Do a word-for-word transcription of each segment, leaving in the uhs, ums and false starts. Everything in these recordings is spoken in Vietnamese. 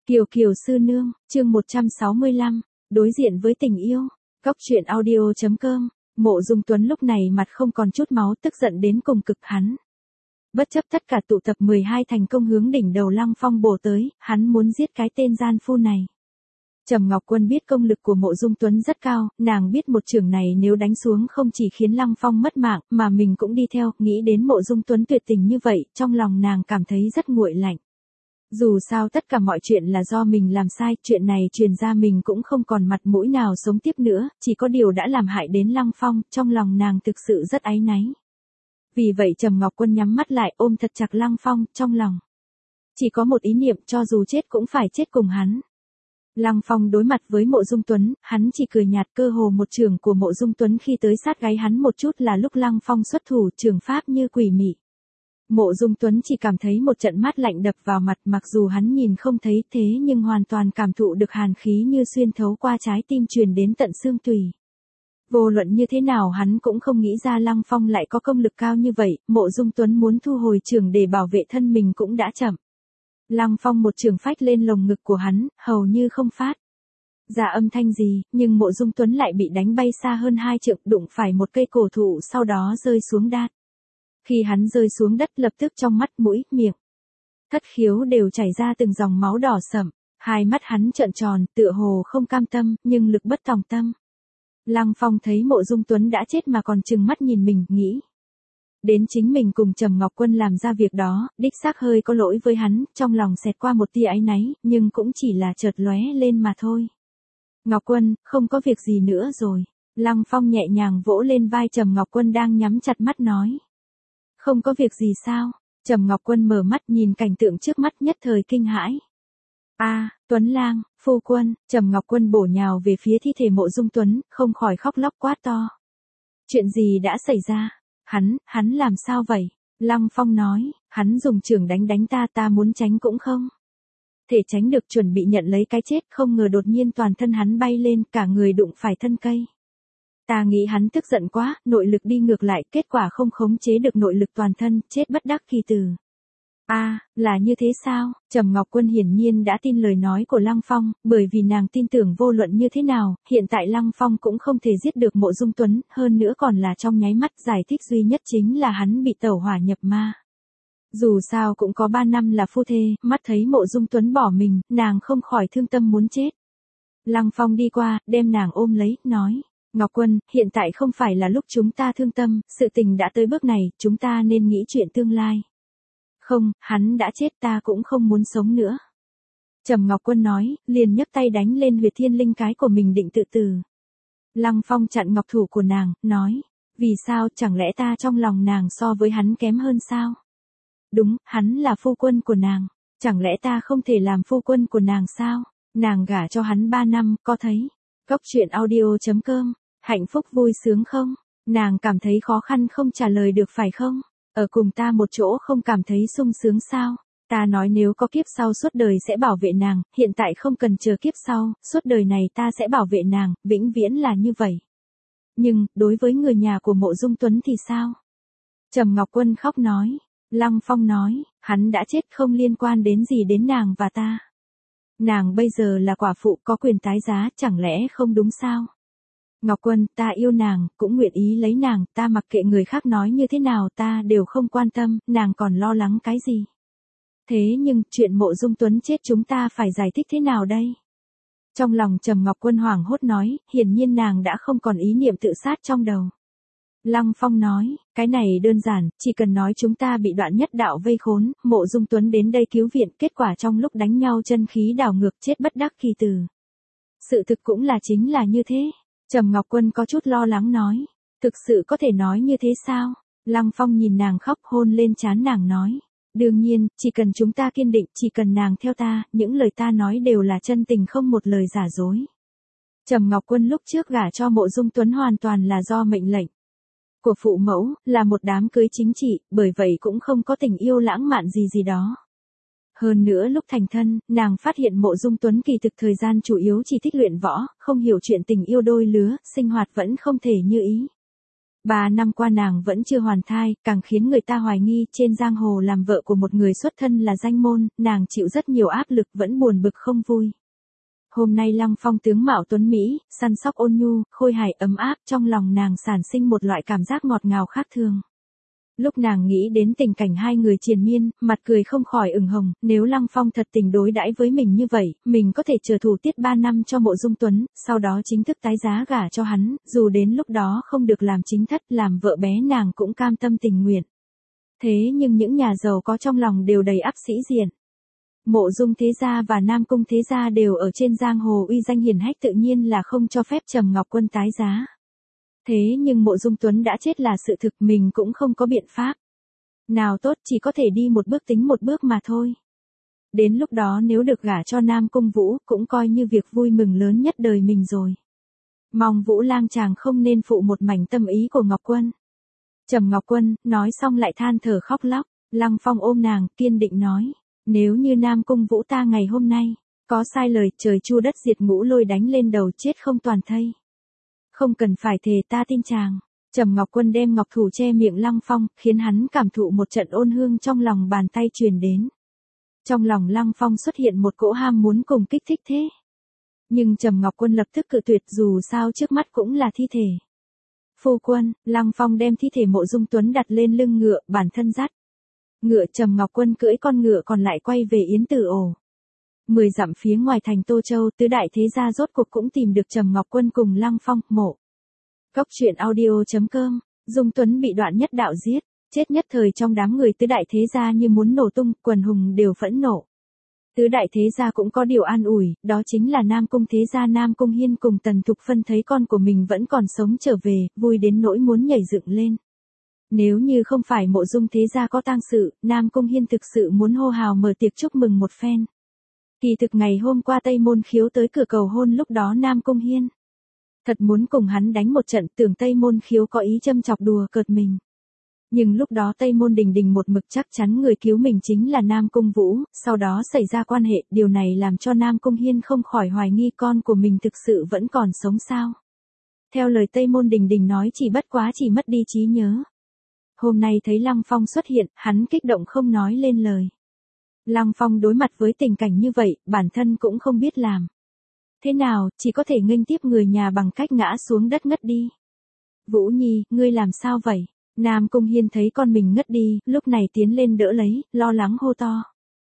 Kiều Kiều sư nương, chương một trăm sáu mươi lăm, đối diện với tình yêu. Góc truyện audio chấm com. Mộ Dung Tuấn lúc này mặt không còn chút máu, tức giận đến cùng cực. Hắn bất chấp tất cả tụ tập mười hai thành công hướng đỉnh đầu Lăng Phong bổ tới, hắn muốn giết cái tên gian phu này. Trầm Ngọc Quân biết công lực của Mộ Dung Tuấn rất cao, nàng biết một chưởng này nếu đánh xuống không chỉ khiến Lăng Phong mất mạng, mà mình cũng đi theo. Nghĩ đến Mộ Dung Tuấn tuyệt tình như vậy, trong lòng nàng cảm thấy rất nguội lạnh. Dù sao tất cả mọi chuyện là do mình làm sai, chuyện này truyền ra mình cũng không còn mặt mũi nào sống tiếp nữa, chỉ có điều đã làm hại đến Lăng Phong, trong lòng nàng thực sự rất áy náy. Vì vậy Trầm Ngọc Quân nhắm mắt lại, ôm thật chặt Lăng Phong, trong lòng chỉ có một ý niệm, cho dù chết cũng phải chết cùng hắn. Lăng Phong đối mặt với Mộ Dung Tuấn, hắn chỉ cười nhạt, cơ hồ một chưởng của Mộ Dung Tuấn khi tới sát gáy hắn một chút là lúc Lăng Phong xuất thủ, chưởng pháp như quỷ mị. Mộ Dung Tuấn chỉ cảm thấy một trận mát lạnh đập vào mặt, mặc dù hắn nhìn không thấy thế nhưng hoàn toàn cảm thụ được hàn khí như xuyên thấu qua trái tim truyền đến tận xương tủy. Vô luận như thế nào hắn cũng không nghĩ ra Lăng Phong lại có công lực cao như vậy. Mộ Dung Tuấn muốn thu hồi chưởng để bảo vệ thân mình cũng đã chậm. Lăng Phong một chưởng phách lên lồng ngực của hắn, hầu như không phát ra âm thanh gì, nhưng Mộ Dung Tuấn lại bị đánh bay xa hơn hai trượng, đụng phải một cây cổ thụ sau đó rơi xuống đát. Khi hắn rơi xuống đất, lập tức trong mắt, mũi, miệng, thất khiếu đều chảy ra từng dòng máu đỏ sẫm, hai mắt hắn trợn tròn, tựa hồ không cam tâm, nhưng lực bất tòng tâm. Lăng Phong thấy Mộ Dung Tuấn đã chết mà còn trừng mắt nhìn mình, nghĩ đến chính mình cùng Trầm Ngọc Quân làm ra việc đó, đích xác hơi có lỗi với hắn, trong lòng xẹt qua một tia áy náy, nhưng cũng chỉ là chợt lóe lên mà thôi. Ngọc Quân, không có việc gì nữa rồi. Lăng Phong nhẹ nhàng vỗ lên vai Trầm Ngọc Quân đang nhắm chặt mắt nói. Không có việc gì sao? Trầm Ngọc Quân mở mắt nhìn cảnh tượng trước mắt, nhất thời kinh hãi. A, à, Tuấn Lang, phu quân. Trầm Ngọc Quân bổ nhào về phía thi thể Mộ Dung Tuấn, không khỏi khóc lóc quát to. Chuyện gì đã xảy ra? Hắn, hắn làm sao vậy? Lăng Phong nói, hắn dùng chưởng đánh đánh ta, ta muốn tránh cũng không thể tránh được, chuẩn bị nhận lấy cái chết, không ngờ đột nhiên toàn thân hắn bay lên, cả người đụng phải thân cây. Ta nghĩ hắn tức giận quá, nội lực đi ngược lại, kết quả không khống chế được nội lực toàn thân, chết bất đắc kỳ tử. A, à, là như thế sao? Trầm Ngọc Quân hiển nhiên đã tin lời nói của Lăng Phong, bởi vì nàng tin tưởng vô luận như thế nào, hiện tại Lăng Phong cũng không thể giết được Mộ Dung Tuấn, hơn nữa còn là trong nháy mắt. Giải thích duy nhất chính là hắn bị tẩu hỏa nhập ma. Dù sao cũng có ba năm là phu thê, mắt thấy Mộ Dung Tuấn bỏ mình, nàng không khỏi thương tâm muốn chết. Lăng Phong đi qua, đem nàng ôm lấy, nói. Ngọc Quân, hiện tại không phải là lúc chúng ta thương tâm, sự tình đã tới bước này, chúng ta nên nghĩ chuyện tương lai. Không, hắn đã chết, ta cũng không muốn sống nữa. Trầm Ngọc Quân nói, liền nhấc tay đánh lên huyệt thiên linh cái của mình định tự tử. Lăng Phong chặn ngọc thủ của nàng, nói, vì sao, chẳng lẽ ta trong lòng nàng so với hắn kém hơn sao? Đúng, hắn là phu quân của nàng, chẳng lẽ ta không thể làm phu quân của nàng sao? Nàng gả cho hắn ba năm, có thấy? Góc truyện audio chấm com, hạnh phúc vui sướng không? Nàng cảm thấy khó khăn không trả lời được phải không? Ở cùng ta một chỗ không cảm thấy sung sướng sao? Ta nói nếu có kiếp sau suốt đời sẽ bảo vệ nàng, hiện tại không cần chờ kiếp sau, suốt đời này ta sẽ bảo vệ nàng, vĩnh viễn là như vậy. Nhưng, đối với người nhà của Mộ Dung Tuấn thì sao? Trầm Ngọc Quân khóc nói. Lăng Phong nói, hắn đã chết không liên quan đến gì đến nàng và ta. Nàng bây giờ là quả phụ, có quyền tái giá, chẳng lẽ không đúng sao? Ngọc Quân, ta yêu nàng, cũng nguyện ý lấy nàng, ta mặc kệ người khác nói như thế nào, ta đều không quan tâm, nàng còn lo lắng cái gì? Thế nhưng, chuyện Mộ Dung Tuấn chết chúng ta phải giải thích thế nào đây? Trong lòng Trầm Ngọc Quân hoảng hốt nói, hiển nhiên nàng đã không còn ý niệm tự sát trong đầu. Lăng Phong nói, cái này đơn giản, chỉ cần nói chúng ta bị đoạn nhất đạo vây khốn, Mộ Dung Tuấn đến đây cứu viện, kết quả trong lúc đánh nhau chân khí đảo ngược, chết bất đắc kỳ tử. Sự thực cũng là chính là như thế. Trầm Ngọc Quân có chút lo lắng nói, thực sự có thể nói như thế sao? Lăng Phong nhìn nàng khóc, hôn lên trán nàng nói, đương nhiên, chỉ cần chúng ta kiên định, chỉ cần nàng theo ta, những lời ta nói đều là chân tình, không một lời giả dối. Trầm Ngọc Quân lúc trước gả cho Mộ Dung Tuấn hoàn toàn là do mệnh lệnh của phụ mẫu, là một đám cưới chính trị, bởi vậy cũng không có tình yêu lãng mạn gì gì đó. Hơn nữa lúc thành thân, nàng phát hiện Mộ Dung Tuấn kỳ thực thời gian chủ yếu chỉ thích luyện võ, không hiểu chuyện tình yêu đôi lứa, sinh hoạt vẫn không thể như ý. Ba năm qua nàng vẫn chưa hoàn thai, càng khiến người ta hoài nghi trên giang hồ làm vợ của một người xuất thân là danh môn, nàng chịu rất nhiều áp lực vẫn buồn bực không vui. Hôm nay Lăng Phong tướng mạo tuấn Mỹ, săn sóc ôn nhu, khôi hài ấm áp, trong lòng nàng sản sinh một loại cảm giác ngọt ngào khác thường. Lúc nàng nghĩ đến tình cảnh hai người triền miên, mặt cười không khỏi ửng hồng, nếu Lăng Phong thật tình đối đãi với mình như vậy, mình có thể chờ thủ tiết ba năm cho Mộ Dung Tuấn, sau đó chính thức tái giá gả cho hắn, dù đến lúc đó không được làm chính thất, làm vợ bé nàng cũng cam tâm tình nguyện. Thế nhưng những nhà giàu có trong lòng đều đầy ắp sĩ diện. Mộ Dung thế gia và Nam Cung thế gia đều ở trên giang hồ uy danh hiển hách, tự nhiên là không cho phép Trầm Ngọc Quân tái giá. Thế nhưng Mộ Dung Tuấn đã chết là sự thực, mình cũng không có biện pháp. Nào tốt, chỉ có thể đi một bước tính một bước mà thôi. Đến lúc đó nếu được gả cho Nam Cung Vũ, cũng coi như việc vui mừng lớn nhất đời mình rồi. Mong Vũ lang chàng không nên phụ một mảnh tâm ý của Ngọc Quân. Trầm Ngọc Quân, nói xong lại than thở khóc lóc. Lăng Phong ôm nàng, kiên định nói. Nếu như Nam Cung Vũ ta ngày hôm nay, có sai lời, trời chu đất diệt, ngũ lôi đánh lên đầu, chết không toàn thây. Không cần phải thề, ta tin chàng. Trầm Ngọc Quân đem ngọc thủ che miệng Lăng Phong, khiến hắn cảm thụ một trận ôn hương trong lòng bàn tay truyền đến. Trong lòng Lăng Phong xuất hiện một cỗ ham muốn cùng kích thích thế. Nhưng Trầm Ngọc Quân lập tức cự tuyệt, dù sao trước mắt cũng là thi thể. Phu quân, Lăng Phong đem thi thể Mộ Dung Tuấn đặt lên lưng ngựa, bản thân dắt. Ngựa, Trầm Ngọc Quân cưỡi con ngựa còn lại quay về Yến Tử Ổ. Mười dặm phía ngoài thành Tô Châu, tứ đại thế gia rốt cuộc cũng tìm được Trầm Ngọc Quân cùng Lăng Phong. Mộ Cốc truyện audio chấm com. Dung Tuấn bị Đoạn Nhất Đạo giết, chết nhất thời trong đám người tứ đại thế gia như muốn nổ tung, quần hùng đều phẫn nộ. Tứ đại thế gia cũng có điều an ủi, đó chính là Nam Cung thế gia Nam Cung Hiên cùng Tần Thục Phân thấy con của mình vẫn còn sống trở về, vui đến nỗi muốn nhảy dựng lên. Nếu như không phải Mộ Dung thế gia có tang sự, Nam Cung Hiên thực sự muốn hô hào mở tiệc chúc mừng một phen. Kỳ thực ngày hôm qua Tây Môn Khiếu tới cửa cầu hôn, lúc đó Nam Cung Hiên thật muốn cùng hắn đánh một trận, tưởng Tây Môn Khiếu có ý châm chọc đùa cợt mình. Nhưng lúc đó Tây Môn Đình Đình một mực chắc chắn người cứu mình chính là Nam Cung Vũ, sau đó xảy ra quan hệ, điều này làm cho Nam Cung Hiên không khỏi hoài nghi con của mình thực sự vẫn còn sống sao. Theo lời Tây Môn Đình Đình nói, chỉ bất quá chỉ mất đi trí nhớ. Hôm nay thấy Lăng Phong xuất hiện, hắn kích động không nói lên lời. Lăng Phong đối mặt với tình cảnh như vậy, bản thân cũng không biết làm thế nào, chỉ có thể nghênh tiếp người nhà bằng cách ngã xuống đất ngất đi. Vũ Nhi, ngươi làm sao vậy? Nam Cung Hiên thấy con mình ngất đi, lúc này tiến lên đỡ lấy, lo lắng hô to.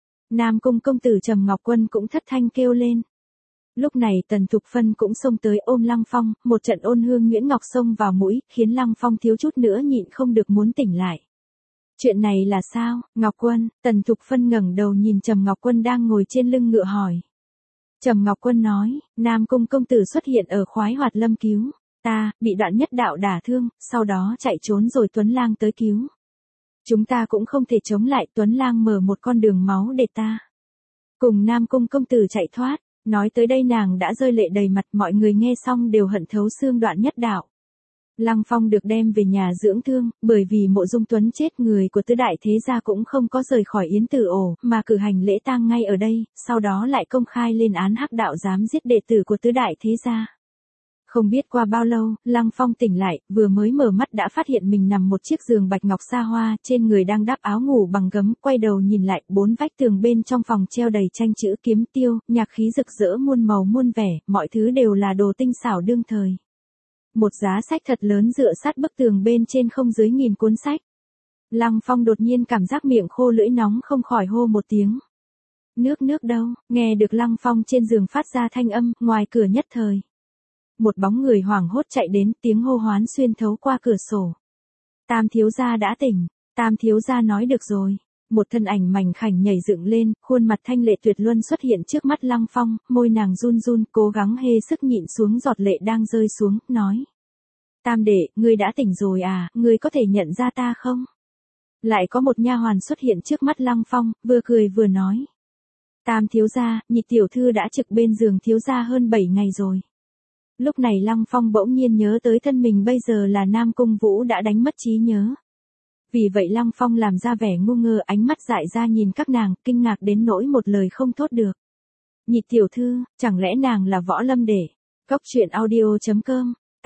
Nam Cung công tử Trầm Ngọc Quân cũng thất thanh kêu lên. Lúc này Tần Thục Phân cũng xông tới ôm Lăng Phong, một trận ôn hương nhuyễn ngọc xông vào mũi, khiến Lăng Phong thiếu chút nữa nhịn không được muốn tỉnh lại. Chuyện này là sao, Ngọc Quân? Tần Thục Phân ngẩng đầu nhìn Trầm Ngọc Quân đang ngồi trên lưng ngựa hỏi. Trầm Ngọc Quân nói, Nam Cung công tử xuất hiện ở Khoái Hoạt Lâm cứu ta, bị Đoạn Nhất Đạo đả thương, sau đó chạy trốn rồi Tuấn Lang tới cứu. Chúng ta cũng không thể chống lại, Tuấn Lang mở một con đường máu để ta cùng Nam Cung công tử chạy thoát. Nói tới đây nàng đã rơi lệ đầy mặt, mọi người nghe xong đều hận thấu xương Đoạn Nhất Đạo. Lăng Phong được đem về nhà dưỡng thương, bởi vì Mộ Dung Tuấn chết, người của tứ đại thế gia cũng không có rời khỏi Yến Tử Ổ, mà cử hành lễ tang ngay ở đây, sau đó lại công khai lên án hắc đạo dám giết đệ tử của tứ đại thế gia. Không biết qua bao lâu, Lăng Phong tỉnh lại, vừa mới mở mắt đã phát hiện mình nằm một chiếc giường bạch ngọc xa hoa, trên người đang đắp áo ngủ bằng gấm, quay đầu nhìn lại, bốn vách tường bên trong phòng treo đầy tranh chữ kiếm tiêu, nhạc khí rực rỡ muôn màu muôn vẻ, mọi thứ đều là đồ tinh xảo đương thời. Một giá sách thật lớn dựa sát bức tường bên trên không dưới nghìn cuốn sách. Lăng Phong đột nhiên cảm giác miệng khô lưỡi nóng, không khỏi hô một tiếng. Nước nước đâu? Nghe được Lăng Phong trên giường phát ra thanh âm, ngoài cửa nhất thời. Một bóng người hoảng hốt chạy đến, tiếng hô hoán xuyên thấu qua cửa sổ. Tam thiếu gia đã tỉnh, Tam thiếu gia nói được rồi. Một thân ảnh mảnh khảnh nhảy dựng lên, khuôn mặt thanh lệ tuyệt luân xuất hiện trước mắt Lăng Phong, môi nàng run run, cố gắng hê sức nhịn xuống giọt lệ đang rơi xuống, nói. Tam đệ, ngươi đã tỉnh rồi à, ngươi có thể nhận ra ta không? Lại có một nha hoàn xuất hiện trước mắt Lăng Phong, vừa cười vừa nói. Tam thiếu gia, nhị tiểu thư đã trực bên giường thiếu gia hơn bảy ngày rồi. Lúc này Lăng Phong bỗng nhiên nhớ tới thân mình bây giờ là Nam Cung Vũ đã đánh mất trí nhớ. Vì vậy Lăng Phong làm ra vẻ ngu ngơ, ánh mắt dại ra nhìn các nàng, kinh ngạc đến nỗi một lời không thốt được. Nhị tiểu thư, chẳng lẽ nàng là Võ Lâm Đệ? Cốc truyện audio chấm com.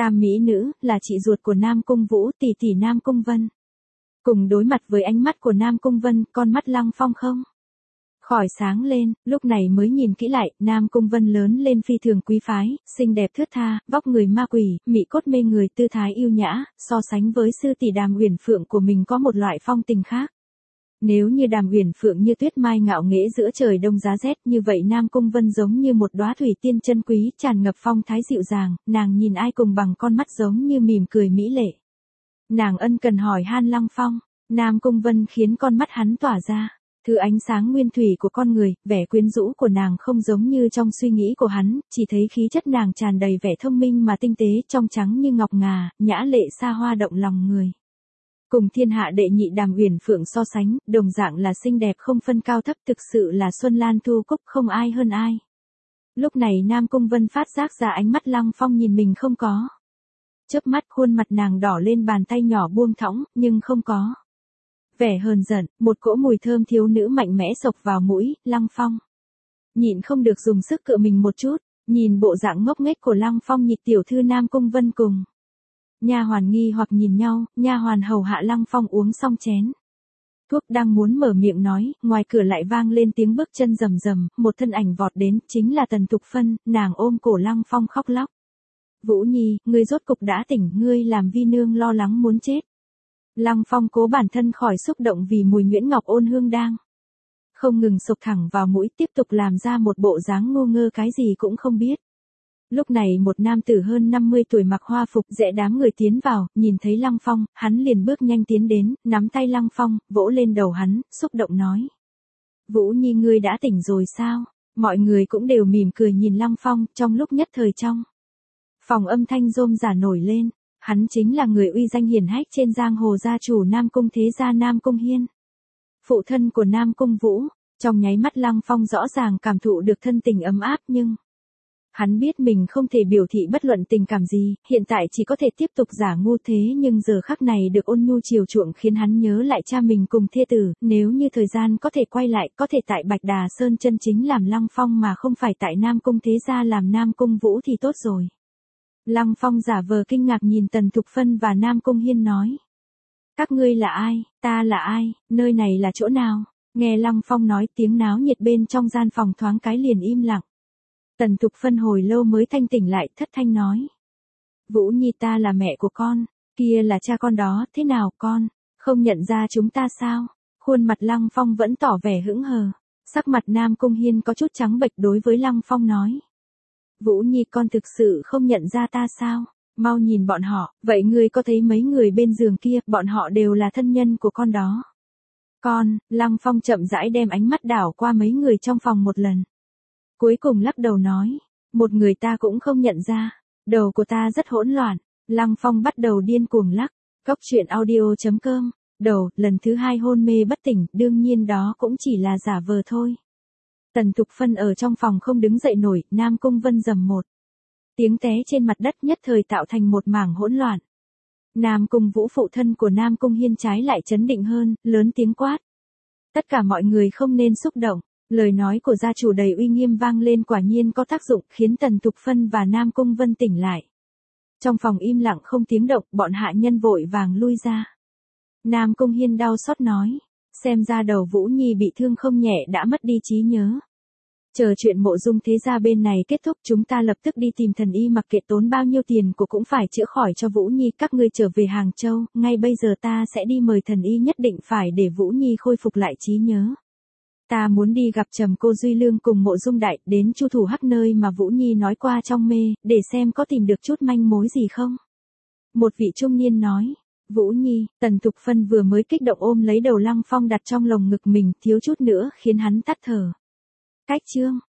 Tam mỹ nữ, là chị ruột của Nam Cung Vũ, tỷ tỷ Nam Cung Vân. Cùng đối mặt với ánh mắt của Nam Cung Vân, con mắt Lăng Phong không khỏi sáng lên, lúc này mới nhìn kỹ lại, Nam Cung Vân lớn lên phi thường quý phái, xinh đẹp thướt tha, vóc người ma quỷ, mỹ cốt mê người, tư thái yêu nhã, so sánh với sư tỷ Đàm Uyển Phượng của mình có một loại phong tình khác. Nếu như Đàm Uyển Phượng như tuyết mai ngạo nghễ giữa trời đông giá rét, như vậy Nam Cung Vân giống như một đóa thủy tiên chân quý, tràn ngập phong thái dịu dàng, nàng nhìn ai cùng bằng con mắt giống như mỉm cười mỹ lệ. Nàng ân cần hỏi han Lăng Phong, Nam Cung Vân khiến con mắt hắn tỏa ra thứ ánh sáng nguyên thủy của con người, vẻ quyến rũ của nàng không giống như trong suy nghĩ của hắn, chỉ thấy khí chất nàng tràn đầy vẻ thông minh mà tinh tế, trong trắng như ngọc ngà, nhã lệ xa hoa động lòng người. Cùng thiên hạ đệ nhị Đàm Uyển Phượng so sánh, đồng dạng là xinh đẹp không phân cao thấp, thực sự là xuân lan thu cúc, không ai hơn ai. Lúc này Nam Cung Vân phát giác ra ánh mắt Lăng Phong nhìn mình không có. Chớp mắt khuôn mặt nàng đỏ lên, bàn tay nhỏ buông thõng, nhưng không có vẻ hờn giận, một cỗ mùi thơm thiếu nữ mạnh mẽ xộc vào mũi. Lăng Phong nhịn không được dùng sức cựa mình một chút, nhìn bộ dạng ngốc nghếch của Lăng Phong, nhị tiểu thư Nam Cung Vân cùng nha hoàn nghi hoặc nhìn nhau, nha hoàn hầu hạ Lăng Phong uống xong chén thuốc đang muốn mở miệng nói, ngoài cửa lại vang lên tiếng bước chân rầm rầm, một thân ảnh vọt đến, chính là Tần Thục Phân, nàng ôm cổ Lăng Phong khóc lóc. Vũ Nhi, ngươi rốt cục đã tỉnh, ngươi làm vi nương lo lắng muốn chết. Lăng Phong cố bản thân khỏi xúc động vì mùi nhuyễn ngọc ôn hương đang không ngừng sộc thẳng vào mũi, tiếp tục làm ra một bộ dáng ngu ngơ cái gì cũng không biết. Lúc này một nam tử hơn năm mươi tuổi mặc hoa phục rẽ đám người tiến vào, nhìn thấy Lăng Phong, hắn liền bước nhanh tiến đến, nắm tay Lăng Phong, vỗ lên đầu hắn, xúc động nói. Vũ Nhi ngươi đã tỉnh rồi sao? Mọi người cũng đều mỉm cười nhìn Lăng Phong, trong lúc nhất thời trong phòng âm thanh rôm rả nổi lên. Hắn chính là người uy danh hiển hách trên giang hồ, gia chủ Nam Cung thế gia Nam Cung Hiên, phụ thân của Nam Cung Vũ. Trong nháy mắt Lăng Phong rõ ràng cảm thụ được thân tình ấm áp, nhưng hắn biết mình không thể biểu thị bất luận tình cảm gì, hiện tại chỉ có thể tiếp tục giả ngu, thế nhưng giờ khắc này được ôn nhu chiều chuộng khiến hắn nhớ lại cha mình cùng thê tử, nếu như thời gian có thể quay lại, có thể tại Bạch Đà Sơn chân chính làm Lăng Phong mà không phải tại Nam Cung thế gia làm Nam Cung Vũ thì tốt rồi. Lăng Phong giả vờ kinh ngạc nhìn Tần Thục Phân và Nam Cung Hiên nói. Các ngươi là ai, ta là ai, nơi này là chỗ nào? Nghe Lăng Phong nói, tiếng náo nhiệt bên trong gian phòng thoáng cái liền im lặng. Tần Thục Phân hồi lâu mới thanh tỉnh lại, thất thanh nói. Vũ Nhi, ta là mẹ của con, kia là cha con đó, thế nào con, không nhận ra chúng ta sao? Khuôn mặt Lăng Phong vẫn tỏ vẻ hững hờ. Sắc mặt Nam Cung Hiên có chút trắng bệch, đối với Lăng Phong nói. Vũ Nhi, con thực sự không nhận ra ta sao? Mau nhìn bọn họ, vậy ngươi có thấy mấy người bên giường kia, bọn họ đều là thân nhân của con đó. Con, Lăng Phong chậm rãi đem ánh mắt đảo qua mấy người trong phòng một lần. Cuối cùng lắc đầu nói, một người ta cũng không nhận ra, đầu của ta rất hỗn loạn. Lăng Phong bắt đầu điên cuồng lắc, Cốc Truyện Audio chấm com, đầu, lần thứ hai hôn mê bất tỉnh, đương nhiên đó cũng chỉ là giả vờ thôi. Tần Thục Phân ở trong phòng không đứng dậy nổi, Nam Cung Vân rầm một tiếng té trên mặt đất, nhất thời tạo thành một mảng hỗn loạn. Nam Cung Vũ, phụ thân của Nam Cung Hiên, trái lại chấn định hơn, lớn tiếng quát. Tất cả mọi người không nên xúc động, lời nói của gia chủ đầy uy nghiêm vang lên, quả nhiên có tác dụng, khiến Tần Thục Phân và Nam Cung Vân tỉnh lại. Trong phòng im lặng không tiếng động, bọn hạ nhân vội vàng lui ra. Nam Cung Hiên đau xót nói, xem ra đầu Vũ Nhi bị thương không nhẹ, đã mất đi trí nhớ. Chờ chuyện Mộ Dung thế gia bên này kết thúc, chúng ta lập tức đi tìm thần y, mặc kệ tốn bao nhiêu tiền của cũng phải chữa khỏi cho Vũ Nhi. Các ngươi trở về Hàng Châu, ngay bây giờ ta sẽ đi mời thần y, nhất định phải để Vũ Nhi khôi phục lại trí nhớ. Ta muốn đi gặp Trầm Cô Duy Lương cùng Mộ Dung đại, đến Chu Thủ Hắc nơi mà Vũ Nhi nói qua trong mê, để xem có tìm được chút manh mối gì không. Một vị trung niên nói. Vũ Nhi, Tần Thục Phân vừa mới kích động ôm lấy đầu Lăng Phong đặt trong lồng ngực mình, thiếu chút nữa khiến hắn tắt thở. Cách chương